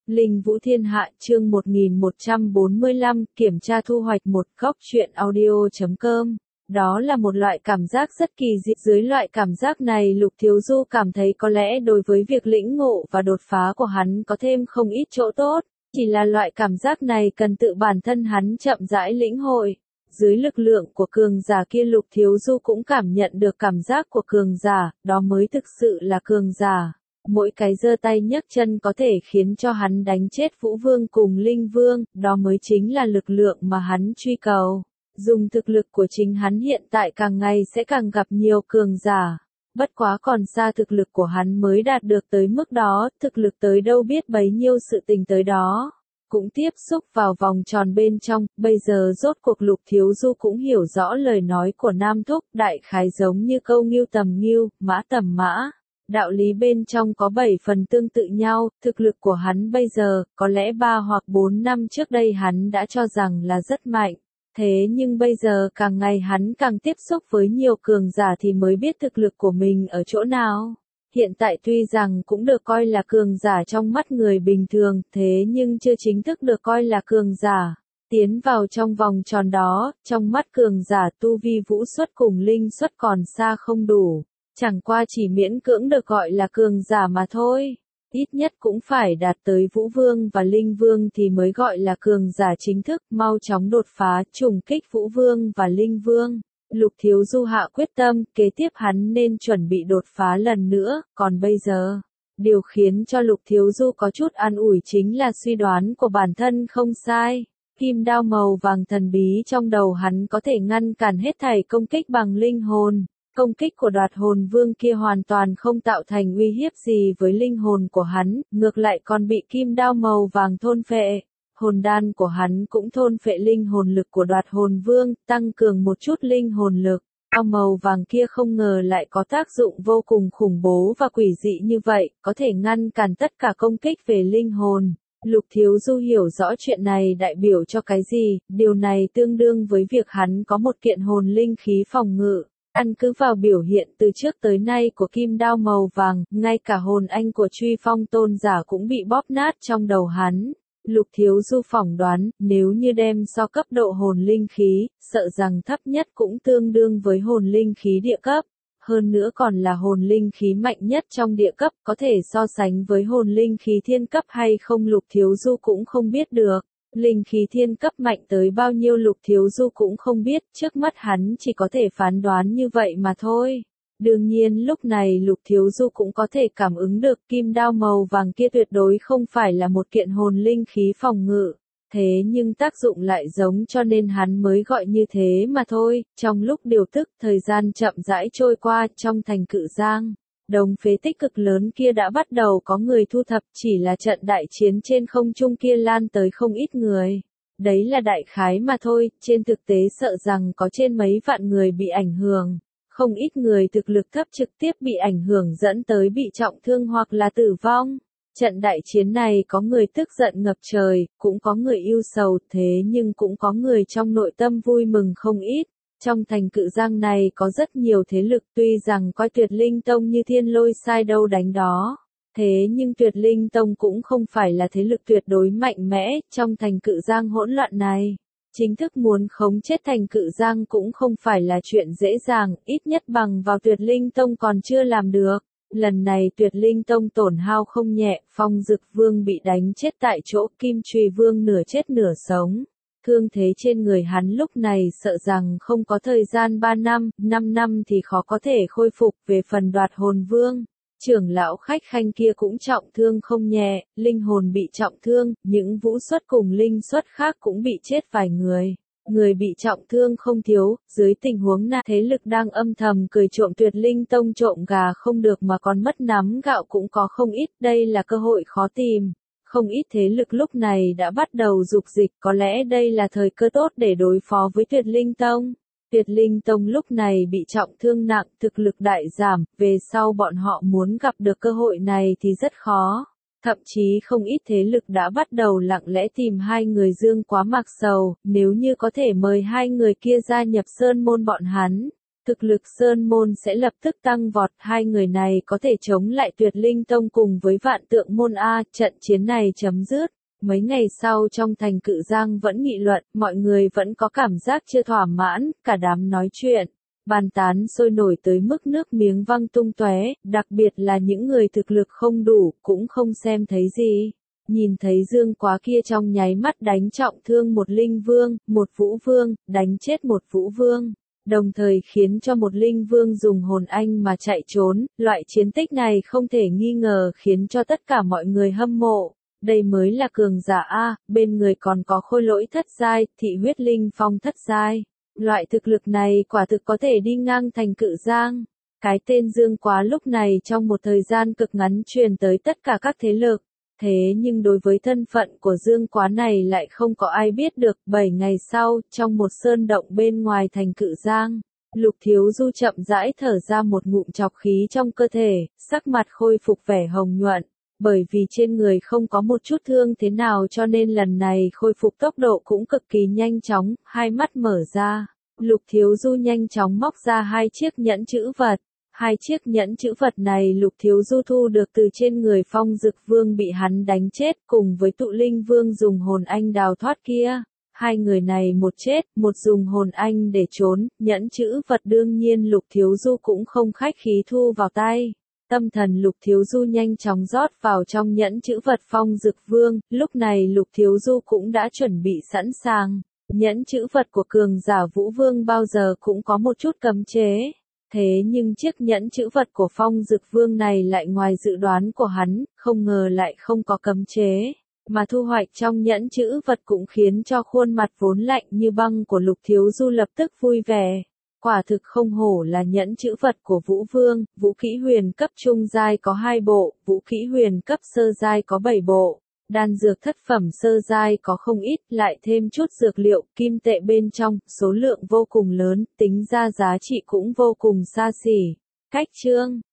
Linh Vũ Thiên Hạ chương 1145 kiểm tra thu hoạch một góc truyện audio.com. Đó là một loại cảm giác rất kỳ dị. Dưới loại cảm giác này Lục Thiếu Du cảm thấy có lẽ đối với việc lĩnh ngộ và đột phá của hắn có thêm không ít chỗ tốt. Chỉ là loại cảm giác này cần tự bản thân hắn chậm rãi lĩnh hội. Dưới lực lượng của cường giả kia Lục Thiếu Du cũng cảm nhận được cảm giác của cường giả, đó mới thực sự là cường giả. Mỗi cái giơ tay nhấc chân có thể khiến cho hắn đánh chết Vũ Vương cùng Linh Vương, đó mới chính là lực lượng mà hắn truy cầu. Dùng thực lực của chính hắn hiện tại càng ngày sẽ càng gặp nhiều cường giả. Bất quá còn xa thực lực của hắn mới đạt được tới mức đó, thực lực tới đâu biết bấy nhiêu sự tình tới đó. Cũng tiếp xúc vào vòng tròn bên trong, bây giờ rốt cuộc Lục Thiếu Du cũng hiểu rõ lời nói của Nam Thúc, đại khái giống như câu ngưu tầm ngưu, mã tầm mã. Đạo lý bên trong có 7 phần tương tự nhau, thực lực của hắn bây giờ, có lẽ 3 hoặc 4 năm trước đây hắn đã cho rằng là rất mạnh. Thế nhưng bây giờ càng ngày hắn càng tiếp xúc với nhiều cường giả thì mới biết thực lực của mình ở chỗ nào. Hiện tại tuy rằng cũng được coi là cường giả trong mắt người bình thường, thế nhưng chưa chính thức được coi là cường giả. Tiến vào trong vòng tròn đó, trong mắt cường giả tu vi vũ xuất cùng linh xuất còn xa không đủ. Chẳng qua chỉ miễn cưỡng được gọi là cường giả mà thôi. Ít nhất cũng phải đạt tới Vũ Vương và Linh Vương thì mới gọi là cường giả chính thức, mau chóng đột phá, trùng kích Vũ Vương và Linh Vương. Lục Thiếu Du hạ quyết tâm, kế tiếp hắn nên chuẩn bị đột phá lần nữa, còn bây giờ, điều khiến cho Lục Thiếu Du có chút an ủi chính là suy đoán của bản thân không sai. Kim đao màu vàng thần bí trong đầu hắn có thể ngăn cản hết thảy công kích bằng linh hồn. Công kích của Đoạt Hồn Vương kia hoàn toàn không tạo thành uy hiếp gì với linh hồn của hắn, ngược lại còn bị kim đao màu vàng thôn phệ. Hồn đan của hắn cũng thôn phệ linh hồn lực của Đoạt Hồn Vương, tăng cường một chút linh hồn lực. Đao màu vàng kia không ngờ lại có tác dụng vô cùng khủng bố và quỷ dị như vậy, có thể ngăn cản tất cả công kích về linh hồn. Lục Thiếu Du hiểu rõ chuyện này đại biểu cho cái gì, điều này tương đương với việc hắn có một kiện hồn linh khí phòng ngự. Căn cứ vào biểu hiện từ trước tới nay của kim đao màu vàng, ngay cả hồn anh của Truy Phong tôn giả cũng bị bóp nát trong đầu hắn. Lục Thiếu Du phỏng đoán, nếu như đem so cấp độ hồn linh khí, sợ rằng thấp nhất cũng tương đương với hồn linh khí địa cấp. Hơn nữa còn là hồn linh khí mạnh nhất trong địa cấp, có thể so sánh với hồn linh khí thiên cấp hay không Lục Thiếu Du cũng không biết được. Linh khí thiên cấp mạnh tới bao nhiêu Lục Thiếu Du cũng không biết, trước mắt hắn chỉ có thể phán đoán như vậy mà thôi. Đương nhiên lúc này Lục Thiếu Du cũng có thể cảm ứng được kim đao màu vàng kia tuyệt đối không phải là một kiện hồn linh khí phòng ngự. Thế nhưng tác dụng lại giống cho nên hắn mới gọi như thế mà thôi. Trong lúc điều tức, thời gian chậm rãi trôi qua trong thành Cự Giang. Đống phế tích cực lớn kia đã bắt đầu có người thu thập, chỉ là trận đại chiến trên không trung kia lan tới không ít người. Đấy là đại khái mà thôi, trên thực tế sợ rằng có trên mấy vạn người bị ảnh hưởng. Không ít người thực lực thấp trực tiếp bị ảnh hưởng dẫn tới bị trọng thương hoặc là tử vong. Trận đại chiến này có người tức giận ngập trời, cũng có người ưu sầu, thế nhưng cũng có người trong nội tâm vui mừng không ít. Trong thành Cự Giang này có rất nhiều thế lực, tuy rằng coi Tuyệt Linh Tông như thiên lôi sai đâu đánh đó. Thế nhưng Tuyệt Linh Tông cũng không phải là thế lực tuyệt đối mạnh mẽ, trong thành Cự Giang hỗn loạn này. Chính thức muốn khống chết thành Cự Giang cũng không phải là chuyện dễ dàng, ít nhất bằng vào Tuyệt Linh Tông còn chưa làm được. Lần này Tuyệt Linh Tông tổn hao không nhẹ, Phong Dực Vương bị đánh chết tại chỗ, Kim Chùy Vương nửa chết nửa sống. Thương thế trên người hắn lúc này sợ rằng không có thời gian 3 năm, 5 năm thì khó có thể khôi phục. Về phần Đoạt Hồn Vương, trưởng lão Khách Khanh kia cũng trọng thương không nhẹ, linh hồn bị trọng thương, những vũ xuất cùng linh xuất khác cũng bị chết vài người. Người bị trọng thương không thiếu, dưới tình huống nào thế lực đang âm thầm cười trộm Tuyệt Linh Tông trộm gà không được mà còn mất nắm gạo cũng có không ít, đây là cơ hội khó tìm. Không ít thế lực lúc này đã bắt đầu dục dịch, có lẽ đây là thời cơ tốt để đối phó với Tuyệt Linh Tông. Tuyệt Linh Tông lúc này bị trọng thương nặng, thực lực đại giảm, về sau bọn họ muốn gặp được cơ hội này thì rất khó. Thậm chí không ít thế lực đã bắt đầu lặng lẽ tìm hai người Dương Quá Mạc Sầu, nếu như có thể mời hai người kia gia nhập sơn môn bọn hắn. thực lực Sơn Môn sẽ lập tức tăng vọt, hai người này có thể chống lại Tuyệt Linh Tông cùng với Vạn Tượng Môn a, trận chiến này chấm dứt. Mấy ngày sau trong thành Cự Giang vẫn nghị luận, mọi người vẫn có cảm giác chưa thỏa mãn, cả đám nói chuyện, bàn tán sôi nổi tới mức nước miếng văng tung tóe, đặc biệt là những người thực lực không đủ, cũng không xem thấy gì. Nhìn thấy Dương Quá kia trong nháy mắt đánh trọng thương một linh vương, một vũ vương, đánh chết một vũ vương, đồng thời khiến cho một linh vương dùng hồn anh mà chạy trốn, loại chiến tích này không thể nghi ngờ khiến cho tất cả mọi người hâm mộ. Đây mới là cường giả a, bên người còn có Khôi Lỗi thất giai, Thị Huyết Linh Phong thất giai. Loại thực lực này quả thực có thể đi ngang thành Cự Giang. Cái tên Dương Quá lúc này trong một thời gian cực ngắn truyền tới tất cả các thế lực. Thế nhưng đối với thân phận của Dương Quá này lại không có ai biết được. 7 ngày sau, trong một sơn động bên ngoài thành Cự Giang, Lục Thiếu Du chậm rãi thở ra một ngụm trọc khí trong cơ thể, sắc mặt khôi phục vẻ hồng nhuận. Bởi vì trên người không có một chút thương thế nào cho nên lần này khôi phục tốc độ cũng cực kỳ nhanh chóng, hai mắt mở ra. Lục Thiếu Du nhanh chóng móc ra hai chiếc nhẫn chữ vật. Hai chiếc nhẫn chữ vật này Lục Thiếu Du thu được từ trên người Phong Dực Vương bị hắn đánh chết cùng với Tụ Linh Vương dùng hồn anh đào thoát kia. Hai người này một chết, một dùng hồn anh để trốn, nhẫn chữ vật đương nhiên Lục Thiếu Du cũng không khách khí thu vào tay. Tâm thần Lục Thiếu Du nhanh chóng rót vào trong nhẫn chữ vật Phong Dực Vương, lúc này Lục Thiếu Du cũng đã chuẩn bị sẵn sàng. Nhẫn chữ vật của cường giả Vũ Vương bao giờ cũng có một chút cấm chế. Thế nhưng chiếc nhẫn chữ vật của Phong Dực Vương này lại ngoài dự đoán của hắn, không ngờ lại không có cấm chế. Mà thu hoạch trong nhẫn chữ vật cũng khiến cho khuôn mặt vốn lạnh như băng của Lục Thiếu Du lập tức vui vẻ. Quả thực không hổ là nhẫn chữ vật của Vũ Vương, vũ kỹ huyền cấp trung giai có 2 bộ, vũ kỹ huyền cấp sơ giai có 7 bộ, đan dược thất phẩm sơ giai có không ít, lại thêm chút dược liệu, kim tệ bên trong, số lượng vô cùng lớn, tính ra giá trị cũng vô cùng xa xỉ. Cách chương